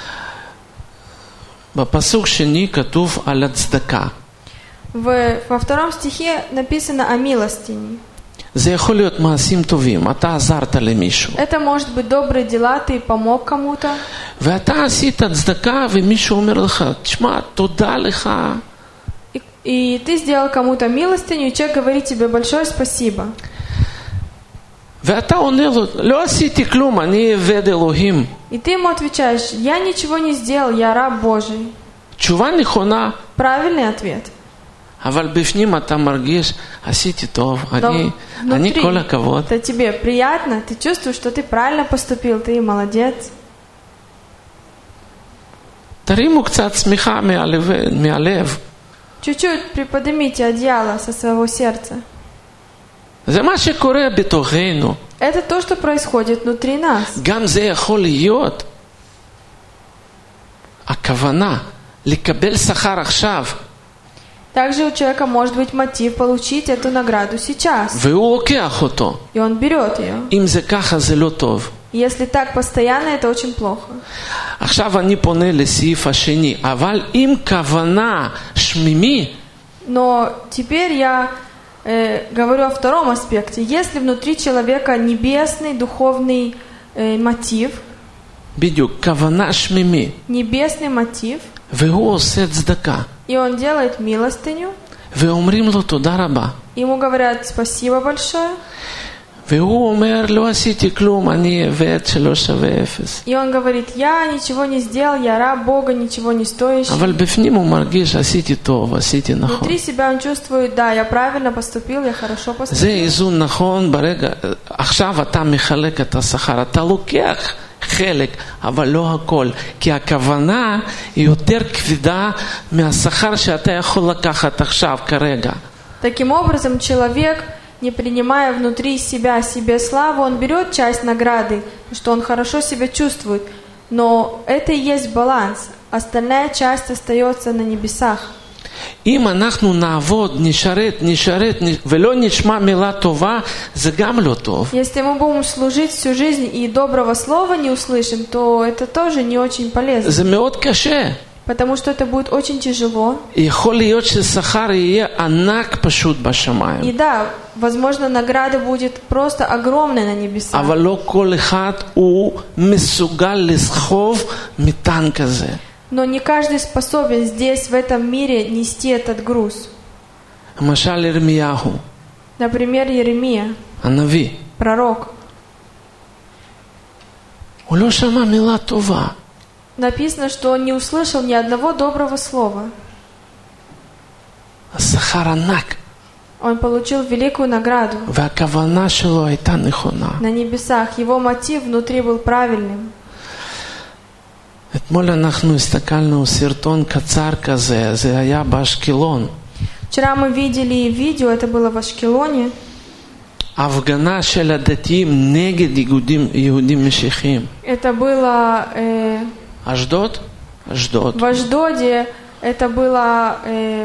בפסוק שני כתוב על הצדקה. Во втором стихе написано о милостыне. זה יכול להיות מעשים טובים. אתה עזרת למישהו. Это может быть добрые дела, ты помог кому-то. ואתה עשית צדקה ומישהו אומר לך, תשמע, תודה לך. И ты сделал кому-то милостыню, и человек говорит тебе большое спасибо. ואתה עונה לו, לא עשיתי כלום, אני עבד אלוהים. И ты ему отвечаешь, я ничего не сделал, я раб Божий. תשובה נכונה. Правильный ответ. אבל בפנים אתה מרגיש, עשיתי טוב, אני כל הכבוד. Это тебе приятно, ты чувствуешь, что ты правильно поступил, ты молодец. תרימו קצת צמיחה מהלב. Чуть-чуть приподнимите одеяло со своего сердца. זה מה שקורה בתוכנו. Это то, что происходит внутри нас. גם זה יכול להיות הכוונה לקבל שכר עכשיו. Также у человека может быть мотив получить эту награду сейчас. והוא לוקח אותו. И он берет ее. אם זה ככה זה לא טוב. Если так постоянно, это очень плохо. עכשיו אני פונה לסעיף השני, אבל עם כוונה שמימי, Но теперь я говорю о втором аспекте. Если внутри человека небесный, духовный мотив, בדיוק, כוונה שמימי, небесный мотив, והוא עושה צדקה, и он делает милостыню, ואומרים לו תודה רבה, ему говорят спасибо большое, והוא אומר, לא עשיתי כלום, אני עבד שלא שווה אפס. и он говорит, я ничего не сделал, я раб Бога, ничего не стоящий. אבל בפנים הוא מרגיש, עשיתי טוב, עשיתי נכון. Внутри себя он чувствует, да, я правильно поступил, я хорошо поступил. זה איזון נכון ברגע, עכשיו אתה מחלק את השכר, אתה לוקח חלק, אבל לא הכל, כי הכוונה היא יותר כבדה מהשכר שאתה יכול לקחת עכשיו, כרגע. Таким образом, человек, не принимая внутри себя себе славу, он берет часть награды, что он хорошо себя чувствует. Но это и есть баланс. Остальная часть остается на небесах. אם אנחנו נעבוד, נשרת, ולא נשמע מילה טובה, זה גם לא טוב. Если мы будем служить всю жизнь и доброго слова не услышим, то это тоже не очень полезно. זה מאוד קשה. Потому что это будет очень тяжело. יכול להיות ששכר יהיה ענק פשוט בשמיים. И да, возможно, награда будет просто огромная на небесах. אבל לא כל אחד הוא מסוגל לסחוב מטען כזה. Но не каждый способен здесь, в этом мире, нести этот груз. למשל ירמיהו, Например, Иеремия, הנביא. пророк. הוא לא שמע מילה טובה. Написано, что он не услышал ни одного доброго слова. השכר ענק. Он получил великую награду והכוונה שלו הייתה נכונה. на небесах. Его мотив внутри был правильным. אתמול אנחנו הסתכלנו סרטון קצר כזה, זה היה באשקלון. Вчера мы видели видео, это было в Ашкелоне. ההפגנה של הדתיים נגד יהודים משיחיים. Это было אשדוד? אשדוד. в Ашдоде. Это была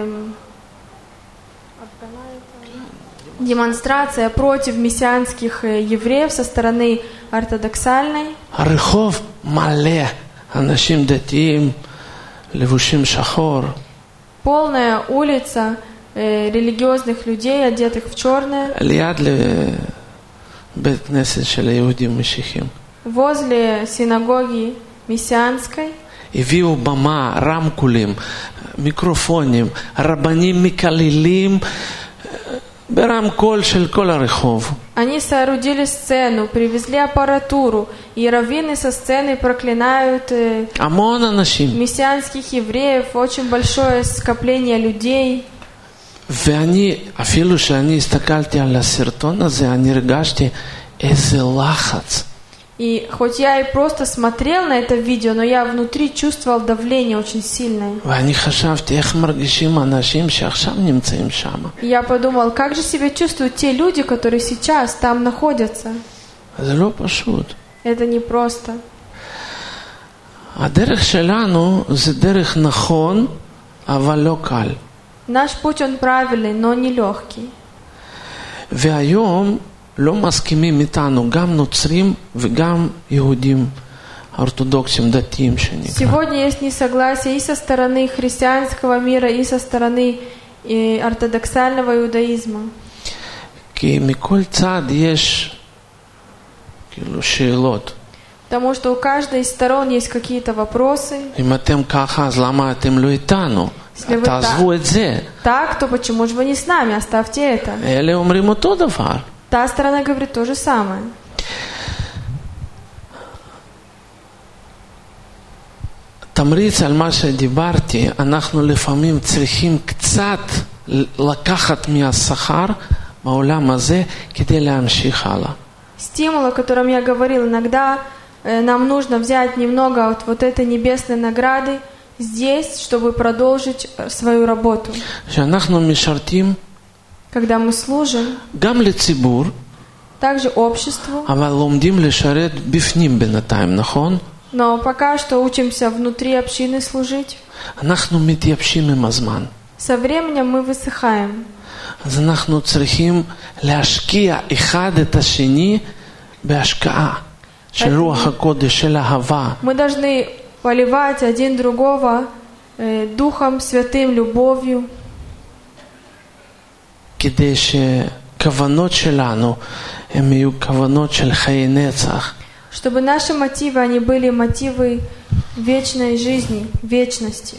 демонстрация против мессианских евреев со стороны ортодоксальной. הרחוב מלא אנשים דתיים לבושים שחור. Полная улица религиозных людей, одетых в черное, ליד לבית כנסת של היהודים משיחיים. возле синагоги мессианской. הביאו במה, רמקולים, מיקרופונים, רבנים מקללים ברמקול של כל הרחוב. Они соорудили сцену, привезли аппаратуру, и раввины со сцены проклинают המון אנשים. мессианских евреев, очень большое скопление людей. ואני, אפילו שאני הסתכלתי על הסרטון הזה, אני הרגשתי איזה לחץ. И хоть я и просто смотрел на это видео, но я внутри чувствовал давление очень сильное. ואני חשבתי איך מרגישים אנשים שעכשיו נמצאים שם. И я подумал, как же себя чувствуют те люди, которые сейчас там находятся. זה לא פשוט. Это не просто. הדרך שלנו זה דרך נכון, אבל לא קל. Наш путь, он правильный, но не легкий. והיום לא מסכימים איתנו, גם נוצרים וגם יהודים אורתודוקסים דתיים שנקרא. Сегодня есть несогласие и со стороны христианского мира, и со стороны ортодоксального иудаизма. כי מכל צד יש כאילו שאלות. Потому что у каждой из сторон есть какие-то вопросы. אם אתם ככה, אז למה אתם לא איתנו? תעזבו את זה. Так, то почему же вы не с нами? Оставьте это. אלה אומרים אותו דבר. Та сторона говорит то же самое. תמריץ על מה שדיברתי, אנחנו לפעמים צריכים קצת לקחת מהשכר בעולם הזה כדי להמשיך הלאה. Стимул, о котором я говорил, иногда нам нужно взять немного от вот этой небесной награды здесь, чтобы продолжить свою работу. שאנחנו משרתים Когда мы служим, גם לציבור, также обществу, אבל לומדים לשרת בפנים בינתיים, נכון? но пока что учимся внутри общины служить. אנחנו מתייבשים עם הזמן. Со временем мы высыхаем. אז אנחנו צריכים להשקיע אחד את השני בהשקעה של רוח הקודש, של אהבה. Мы должны поливать один другого Духом Святым, любовью, כדי שכוונות שלנו הן יהיו כוונות של חיי נצח, чтобы наши мотивы, они были мотивы вечной жизни, вечности.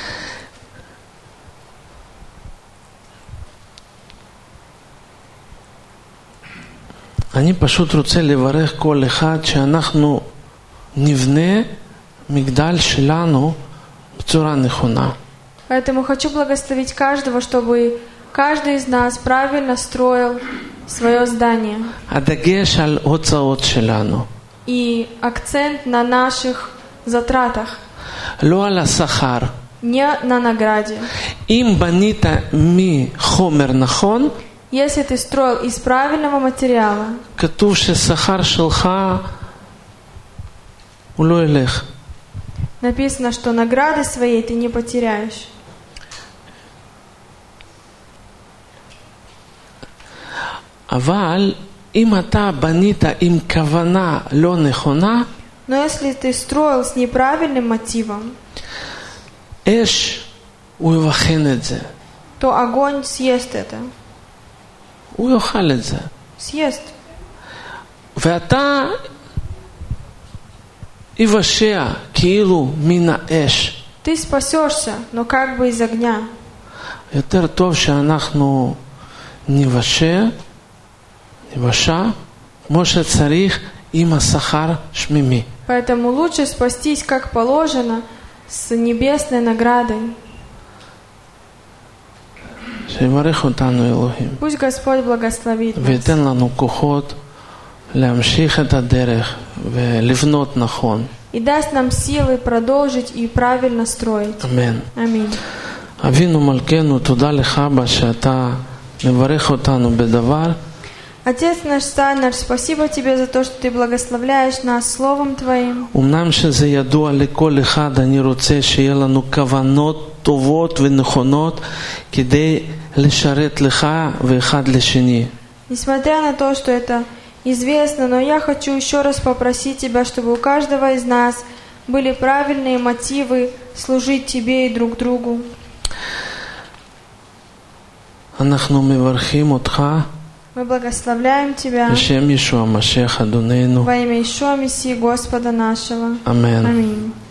אני פשוט רוצה לברך כל אחד שאנחנו נבנה מגדל שלנו בצורה נכונה. Поэтому хочу благословить каждого, чтобы каждый из нас правильно строил свое здание. הדגש על הוצאות שלנו. И акцент на наших затратах, לא על השכר. не на награде. אם בנית מחומר נכון, Если ты строил из правильного материала, כתוב ששכר שלך הוא לא ילך. написано, что награды своей ты не потеряешь. אבל אם אתה בנית עם כוונה לא נכונה, Но если ты строил с неправильным мотивом, אש הוא יבחן את זה. то огонь съест это. הוא יאכל את זה. Съест. ואתה יבשע כאילו מן האש. Ты спасешься, но как бы из огня. יותר טוב שאנחנו נבשע כמו שצריך עם השכר שמימי. Поэтому лучше спастись, как положено, с небесной наградой. שיברך אותנו אלוהים. Пусть Господь благословит нас. וייתן לנו כוחות להמשיך את הדרך ולבנות נכון. И даст нам силы продолжить и правильно строить. אמן. Аминь. אבינו מלכנו, תודה לך אבא שאתה מברך אותנו בדבר. Отец наш, Царь наш, спасибо Тебе за то, что Ты благословляешь нас Словом Твоим. אמנם שזה ידוע לכל אחד, אני רוצה שיהיה לנו כוונות טובות ונכונות כדי לשרת לך ואחד לשני. Несмотря на то, что это известно, но я хочу еще раз попросить Тебя, чтобы у каждого из нас были правильные мотивы служить Тебе и друг другу. אנחנו מברכים אותך Мы благословляем Тебя בשם ישוע המשיח אדוננו. во имя Ишуа Мессии Господа нашего. אמן. Аминь.